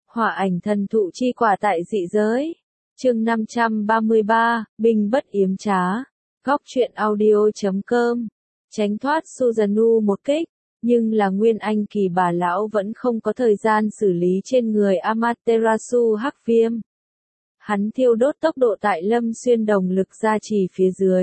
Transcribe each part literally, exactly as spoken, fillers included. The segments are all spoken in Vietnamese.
Hỏa ảnh thần thụ chi quả tại dị giới. Chương năm trăm ba mươi ba, binh bất yếm trá. Góc truyện audio chấm com. Tránh thoát Susanoo một kích, nhưng là Nguyên Anh kỳ bà lão vẫn không có thời gian xử lý trên người Amaterasu hắc viêm. Hắn thiêu đốt tốc độ tại Lâm Xuyên đồng lực gia trì phía dưới.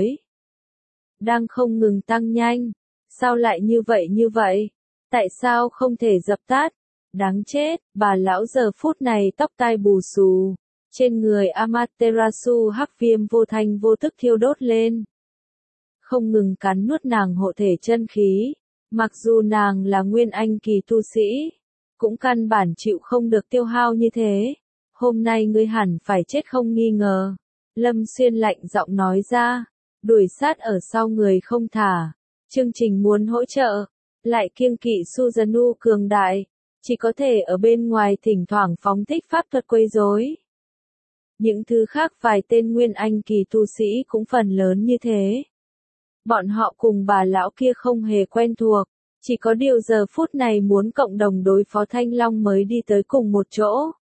Đang không ngừng tăng nhanh. Sao lại như vậy như vậy? Tại sao không thể dập tắt? Đáng chết, bà lão giờ phút này tóc tai bù xù. Trên người Amaterasu hắc viêm vô thanh vô tức thiêu đốt lên. Không ngừng cắn nuốt nàng hộ thể chân khí. Mặc dù nàng là Nguyên Anh kỳ tu sĩ, cũng căn bản chịu không được tiêu hao như thế. Hôm nay ngươi hẳn phải chết không nghi ngờ. Lâm Xuyên lạnh giọng nói ra, đuổi sát ở sau người không thả. Chương trình muốn hỗ trợ, lại kiêng kỵ Susanoo cường đại, chỉ có thể ở bên ngoài thỉnh thoảng phóng thích pháp thuật quấy rối. Những thứ khác vài tên Nguyên Anh kỳ tu sĩ cũng phần lớn như thế. Bọn họ cùng bà lão kia không hề quen thuộc, chỉ có điều giờ phút này muốn cộng đồng đối phó Thanh Long mới đi tới cùng một chỗ.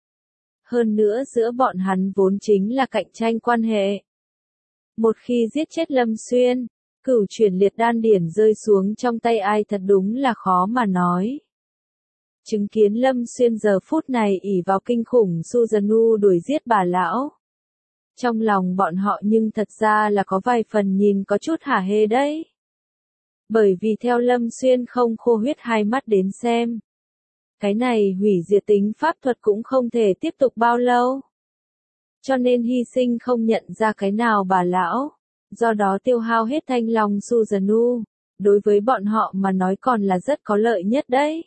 Hơn nữa giữa bọn hắn vốn chính là cạnh tranh quan hệ. Một khi giết chết Lâm Xuyên, cửu chuyển liệt đan điển rơi xuống trong tay ai thật đúng là khó mà nói. Chứng kiến Lâm Xuyên giờ phút này ỷ vào kinh khủng Susanoo đuổi giết bà lão. Trong lòng bọn họ nhưng thật ra là có vài phần nhìn có chút hả hê đấy. Bởi vì theo Lâm Xuyên không khô huyết hai mắt đến xem. Cái này hủy diệt tính pháp thuật cũng không thể tiếp tục bao lâu. Cho nên hy sinh không nhận ra cái nào bà lão. Do đó tiêu hao hết thanh long Susanoo. Đối với bọn họ mà nói còn là rất có lợi nhất đấy.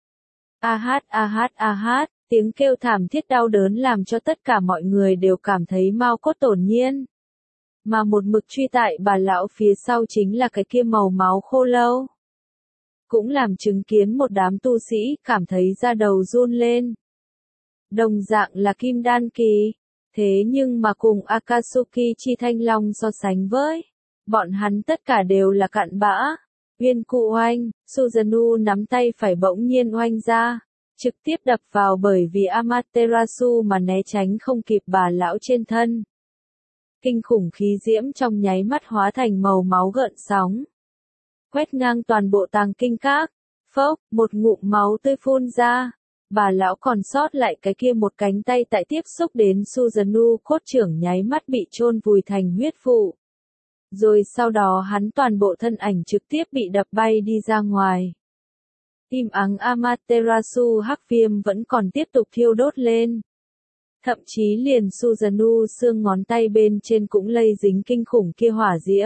A hát a hát a hát, tiếng kêu thảm thiết đau đớn làm cho tất cả mọi người đều cảm thấy mau cốt tổn nhiên. Mà một mực truy tại bà lão phía sau chính là cái kia màu máu khô lâu. Cũng làm chứng kiến một đám tu sĩ cảm thấy da đầu run lên. Đồng dạng là kim đan kỳ, thế nhưng mà cùng Akatsuki chi thanh long so sánh với, bọn hắn tất cả đều là cặn bã. Uyên cụ oanh, Susanoo nắm tay phải bỗng nhiên oanh ra, trực tiếp đập vào bởi vì Amaterasu mà né tránh không kịp bà lão trên thân. Kinh khủng khí diễm trong nháy mắt hóa thành màu máu gợn sóng. Quét ngang toàn bộ tàng kinh các, phốc, một ngụm máu tươi phun ra. Bà lão còn sót lại cái kia một cánh tay tại tiếp xúc đến Susanoo cốt trưởng nháy mắt bị chôn vùi thành huyết vụ. Rồi sau đó hắn toàn bộ thân ảnh trực tiếp bị đập bay đi ra ngoài. Im ắng Amaterasu hắc viêm vẫn còn tiếp tục thiêu đốt lên. Thậm chí liền Susanoo xương ngón tay bên trên cũng lây dính kinh khủng kia hỏa diễm.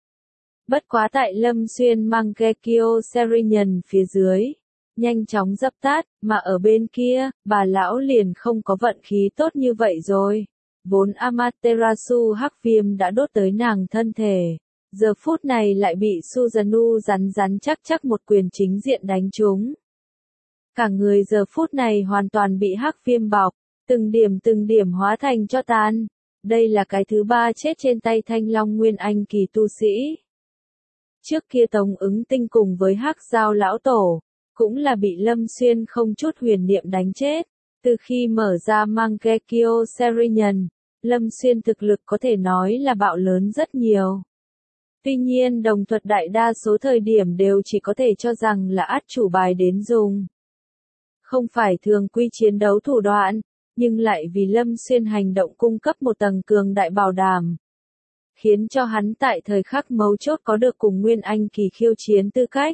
Bất quá tại Lâm Xuyên Mangekyo Serenian phía dưới, nhanh chóng dập tắt, mà ở bên kia, bà lão liền không có vận khí tốt như vậy rồi. Vốn Amaterasu hắc viêm đã đốt tới nàng thân thể, giờ phút này lại bị Susanoo rắn rắn chắc chắc một quyền chính diện đánh trúng. Cả người giờ phút này hoàn toàn bị hắc viêm bọc, từng điểm từng điểm hóa thành cho tàn. Đây là cái thứ ba chết trên tay Thanh Long Nguyên Anh kỳ tu sĩ. Trước kia Tống Ứng Tinh cùng với hắc giao lão tổ, cũng là bị Lâm Xuyên không chút huyền niệm đánh chết. Từ khi mở ra Mangekyo Serenian, Lâm Xuyên thực lực có thể nói là bạo lớn rất nhiều. Tuy nhiên đồng thuật đại đa số thời điểm đều chỉ có thể cho rằng là át chủ bài đến dùng. Không phải thường quy chiến đấu thủ đoạn, nhưng lại vì Lâm Xuyên hành động cung cấp một tầng cường đại bảo đảm. Khiến cho hắn tại thời khắc mấu chốt có được cùng Nguyên Anh kỳ khiêu chiến tư cách.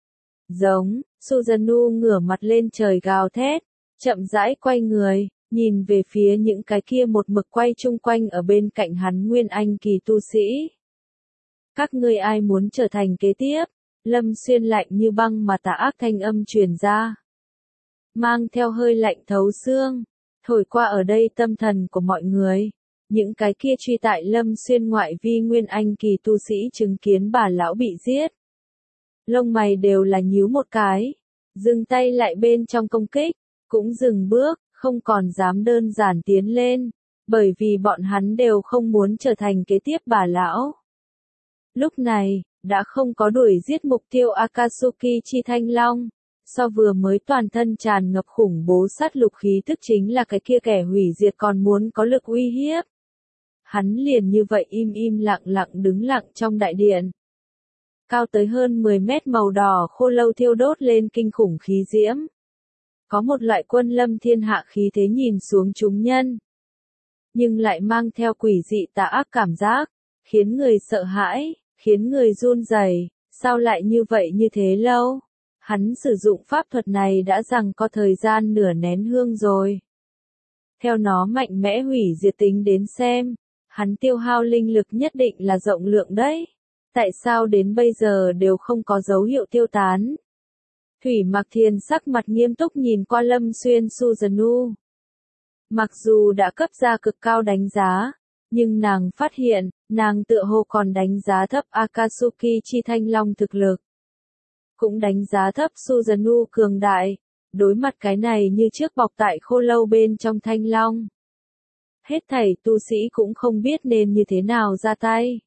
Giống, Susanoo ngửa mặt lên trời gào thét, chậm rãi quay người, nhìn về phía những cái kia một mực quay chung quanh ở bên cạnh hắn Nguyên Anh kỳ tu sĩ. Các ngươi ai muốn trở thành kế tiếp? Lâm Xuyên lạnh như băng mà tà ác thanh âm truyền ra. Mang theo hơi lạnh thấu xương, thổi qua ở đây tâm thần của mọi người. Những cái kia truy tại Lâm Xuyên ngoại vi Nguyên Anh kỳ tu sĩ chứng kiến bà lão bị giết. Lông mày đều là nhíu một cái, dừng tay lại bên trong công kích, cũng dừng bước, không còn dám đơn giản tiến lên, bởi vì bọn hắn đều không muốn trở thành kế tiếp bà lão. Lúc này, đã không có đuổi giết mục tiêu Akatsuki chi thanh long, So vừa mới toàn thân tràn ngập khủng bố sát lục khí tức chính là cái kia kẻ hủy diệt còn muốn có lực uy hiếp. Hắn liền như vậy im im lặng lặng đứng lặng trong đại điện. Cao tới hơn mười mét màu đỏ khô lâu thiêu đốt lên kinh khủng khí diễm. Có một loại quân lâm thiên hạ khí thế nhìn xuống chúng nhân. Nhưng lại mang theo quỷ dị tà ác cảm giác, khiến người sợ hãi, khiến người run rẩy. Sao lại như vậy như thế lâu? Hắn sử dụng pháp thuật này đã rằng có thời gian nửa nén hương rồi. Theo nó mạnh mẽ hủy diệt tính đến xem, hắn tiêu hao linh lực nhất định là rộng lượng đấy. Tại sao đến bây giờ đều không có dấu hiệu tiêu tán? Thủy Mặc Thiền sắc mặt nghiêm túc nhìn qua Lâm Xuyên Suzanu. Mặc dù đã cấp ra cực cao đánh giá, nhưng nàng phát hiện, nàng tựa hồ còn đánh giá thấp Akatsuki chi thanh long thực lực. Cũng đánh giá thấp Suzanu cường đại, đối mặt cái này như trước bọc tại khô lâu bên trong thanh long. Hết thảy tu sĩ cũng không biết nên như thế nào ra tay.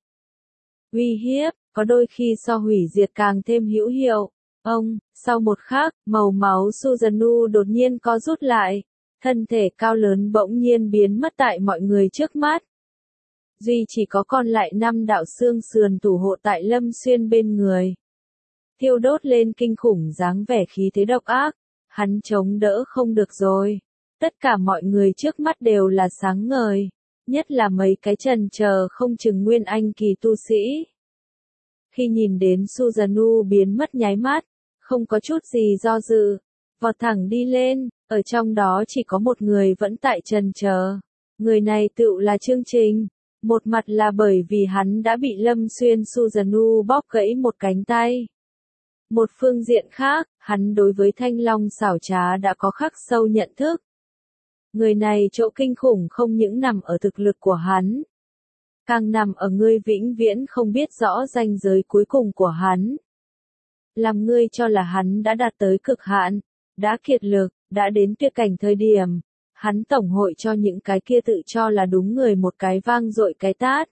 Uy hiếp, có đôi khi so hủy diệt càng thêm hữu hiệu. Ông, sau một khắc, màu máu Suzanu đột nhiên co rút lại, thân thể cao lớn bỗng nhiên biến mất tại mọi người trước mắt. Duy chỉ có còn lại năm đạo xương sườn thủ hộ tại Lâm Xuyên bên người. Thiêu đốt lên kinh khủng dáng vẻ khí thế độc ác, hắn chống đỡ không được rồi. Tất cả mọi người trước mắt đều là sáng ngời, nhất là mấy cái trần chờ không chừng nguyên anh kỳ tu sĩ. Khi nhìn đến Suzanu biến mất nháy mắt, không có chút gì do dự, vọt thẳng đi lên, ở trong đó chỉ có một người vẫn tại trần chờ. Người này tựu là Chương Trình, một mặt là bởi vì hắn đã bị Lâm Xuyên Suzanu bóp gãy một cánh tay. Một phương diện khác, hắn đối với thanh long xảo trá đã có khắc sâu nhận thức. Người này chỗ kinh khủng không những nằm ở thực lực của hắn, càng nằm ở ngươi vĩnh viễn không biết rõ ranh giới cuối cùng của hắn. Làm ngươi cho là hắn đã đạt tới cực hạn, đã kiệt lực, đã đến tuyệt cảnh thời điểm, hắn tổng hội cho những cái kia tự cho là đúng người một cái vang dội cái tát.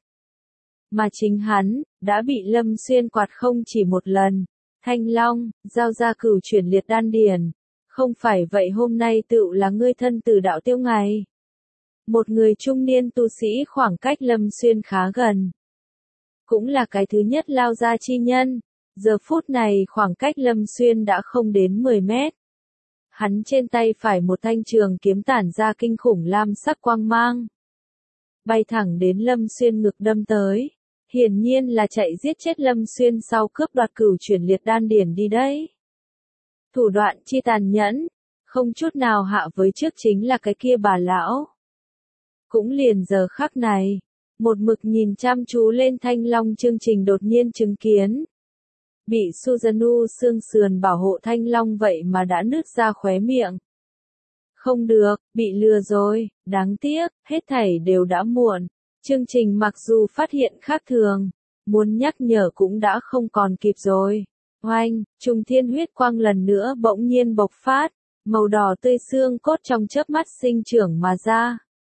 Mà chính hắn, đã bị Lâm Xuyên quạt không chỉ một lần. Thanh Long, giao ra cửu chuyển liệt đan điển. Không phải vậy hôm nay tựu là ngươi thân tử đạo tiêu ngày. Một người trung niên tu sĩ khoảng cách Lâm Xuyên khá gần. Cũng là cái thứ nhất lao ra chi nhân. Giờ phút này khoảng cách Lâm Xuyên đã không đến mười mét. Hắn trên tay phải một thanh trường kiếm tản ra kinh khủng lam sắc quang mang. Bay thẳng đến Lâm Xuyên ngực đâm tới. Hiển nhiên là chạy giết chết Lâm Xuyên sau cướp đoạt cửu chuyển liệt đan điển đi đấy. Thủ đoạn chi tàn nhẫn, không chút nào hạ với trước chính là cái kia bà lão. Cũng liền giờ khắc này, một mực nhìn chăm chú lên thanh long Chương Trình đột nhiên chứng kiến. Bị Suzanu xương sườn bảo hộ thanh long vậy mà đã nứt ra khóe miệng. Không được, bị lừa rồi, đáng tiếc, hết thảy đều đã muộn. Chương Trình mặc dù phát hiện khác thường, muốn nhắc nhở cũng đã không còn kịp rồi. Oanh, trùng thiên huyết quang lần nữa bỗng nhiên bộc phát, màu đỏ tươi xương cốt trong chớp mắt sinh trưởng mà ra.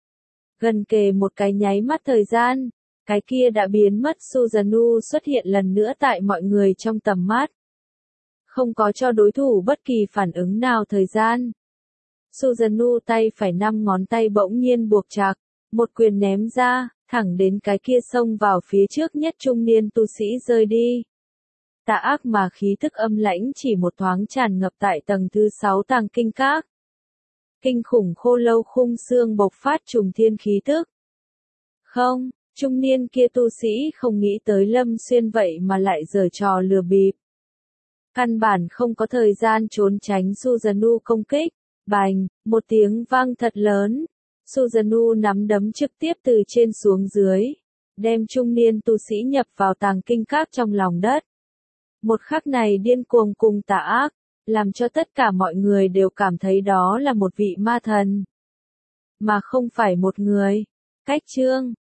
Gần kề một cái nháy mắt thời gian, cái kia đã biến mất Suzanu xuất hiện lần nữa tại mọi người trong tầm mắt. Không có cho đối thủ bất kỳ phản ứng nào thời gian. Suzanu tay phải năm ngón tay bỗng nhiên buộc chặt, một quyền ném ra, thẳng đến cái kia xông vào phía trước nhất trung niên tu sĩ rơi đi. Tà ác mà khí thức âm lãnh chỉ một thoáng tràn ngập tại tầng thứ sáu tàng kinh các. Kinh khủng khô lâu khung xương bộc phát trùng thiên khí tức. Không, trung niên kia tu sĩ không nghĩ tới Lâm Xuyên vậy mà lại giở trò lừa bịp. Căn bản không có thời gian trốn tránh Suzanu công kích. Bành, một tiếng vang thật lớn. Suzanu nắm đấm trực tiếp từ trên xuống dưới, đem trung niên tu sĩ nhập vào tàng kinh các trong lòng đất. Một khắc này điên cuồng cùng tà ác, làm cho tất cả mọi người đều cảm thấy đó là một vị ma thần, mà không phải một người. Cách chương